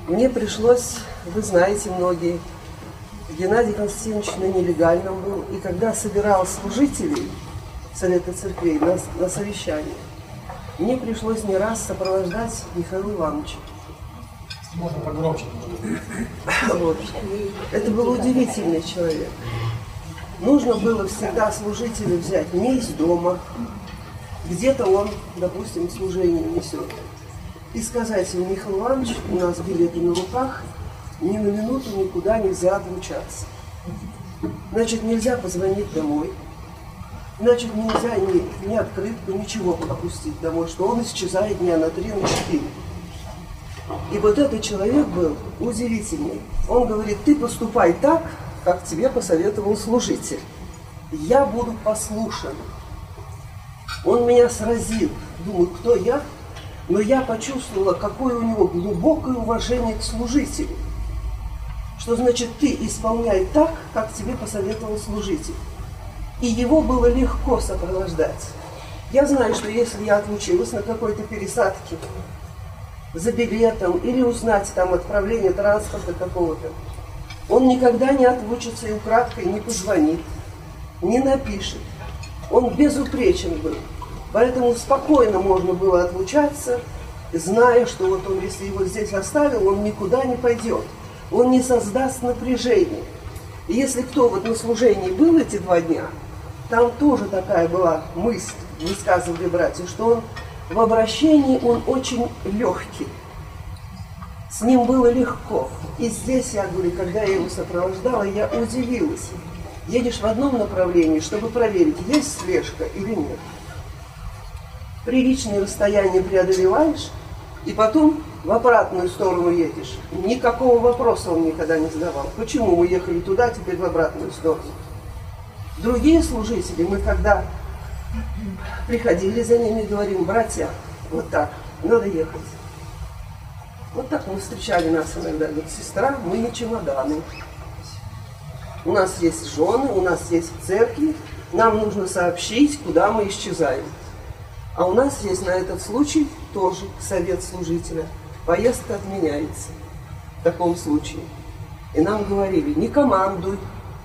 Мне пришлось, вы знаете многие, Геннадий Константинович на нелегальном был, и когда собирал служителей Совета Церквей на совещание, мне пришлось не раз сопровождать Михаила Ивановича. Можно погромче. Вот. Это был удивительный человек. Нужно было всегда служителя взять не из дома, где-то он, допустим, служение несет, и сказать ему: Михаил Иванович, у нас билеты на руках, ни на минуту никуда нельзя отлучаться. Значит, нельзя позвонить домой. Значит, нельзя ни открытку, ничего опустить домой, что он исчезает дня на 3, на 4. И вот этот человек был удивительный. Он говорит: ты поступай так, как тебе посоветовал служитель. Я буду послушен. Он меня сразил. Думаю, кто я? Но я почувствовала, какое у него глубокое уважение к служителю. Что значит, ты исполняй так, как тебе посоветовал служитель. И его было легко сопровождать. Я знаю, что если я отлучилась на какой-то пересадке за билетом или узнать там отправление транспорта какого-то, он никогда не отлучится и украдкой не позвонит, не напишет. Он безупречен был. Поэтому спокойно можно было отлучаться, зная, что вот он, если его здесь оставил, он никуда не пойдет. Он не создаст напряжения. И если кто вот на служении был эти 2 дня, там тоже такая была мысль, высказывали братья, что он в обращении он очень легкий. С ним было легко. И здесь, я говорю, когда я его сопровождала, я удивилась. Едешь в одном направлении, чтобы проверить, есть слежка или нет. Приличное расстояние преодолеваешь, и потом в обратную сторону едешь. Никакого вопроса он никогда не задавал. Почему мы ехали туда, теперь в обратную сторону? Другие служители, мы когда приходили за ними, говорим: братья, вот так, надо ехать. Вот так мы встречали нас иногда. Говорит: сестра, мы не чемоданы. У нас есть жены, у нас есть в церкви, нам нужно сообщить, куда мы исчезаем. А у нас есть на этот случай тоже совет служителя. Поездка отменяется в таком случае. И нам говорили: не командуй.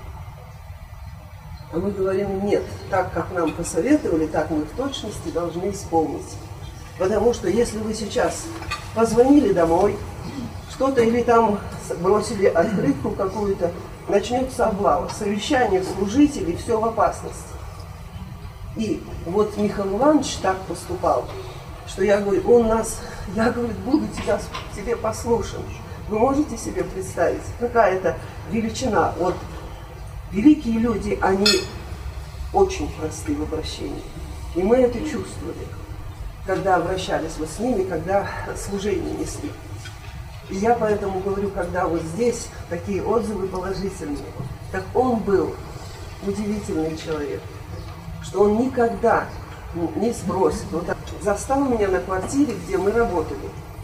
А мы говорим: нет, так как нам посоветовали, так мы в точности должны исполнить. Потому что если вы сейчас позвонили домой, что-то или там бросили открытку какую-то, начнется облава. Совещание служителей, все в опасности. И вот Михаил Иванович так поступал, что я говорю, он нас, я говорю, буду тебе послушен. Вы можете себе представить, какая это величина? Вот великие люди, они очень просты в обращении. И мы это чувствовали, когда обращались вот с ними, когда служение несли. И я поэтому говорю, когда вот здесь такие отзывы положительные, так он был удивительный человек, что он никогда не сбросит. Вот так застал меня на квартире, где мы работали.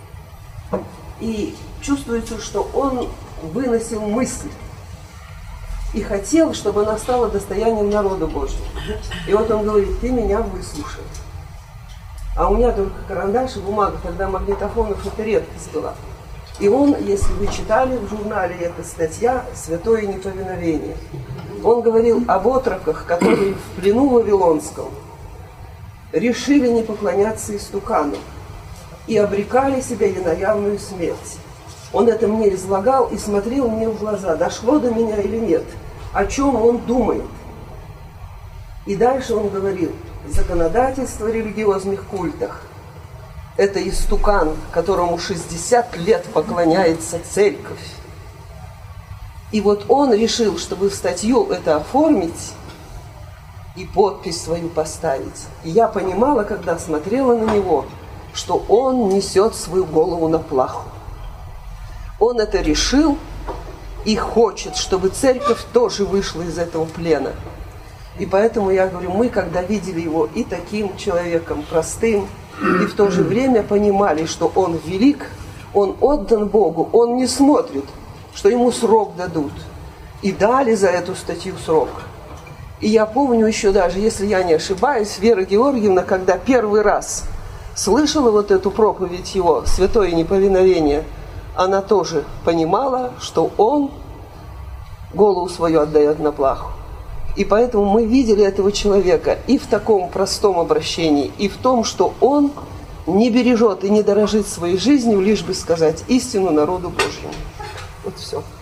И чувствуется, что он выносил мысль и хотел, чтобы она стала достоянием народа Божьего. И вот он говорит: ты меня выслушай. А у меня только карандаш и бумага, тогда магнитофонов это редкость была. И он, если вы читали в журнале, эта статья «Святое неповиновение», он говорил об отроках, которые в плену вавилонском решили не поклоняться истукану и обрекали себя и на явную смерть. Он это мне излагал и смотрел мне в глаза, дошло до меня или нет, о чем он думает. И дальше он говорил: законодательство в религиозных культах – это истукан, которому 60 лет поклоняется церковь. И вот он решил, чтобы в статью это оформить и подпись свою поставить. И я понимала, когда смотрела на него, что он несет свою голову на плаху. Он это решил и хочет, чтобы церковь тоже вышла из этого плена. И поэтому я говорю, мы, когда видели его и таким человеком простым, и в то же время понимали, что он велик, он отдан Богу, он не смотрит, что ему срок дадут. И дали за эту статью срок. И я помню еще даже, если я не ошибаюсь, Вера Георгиевна, когда первый раз слышала вот эту проповедь его «Святое неповиновение», она тоже понимала, что он голову свою отдает на плаху. И поэтому мы видели этого человека и в таком простом обращении, и в том, что он не бережет и не дорожит своей жизнью, лишь бы сказать истину народу Божьему. Вот все.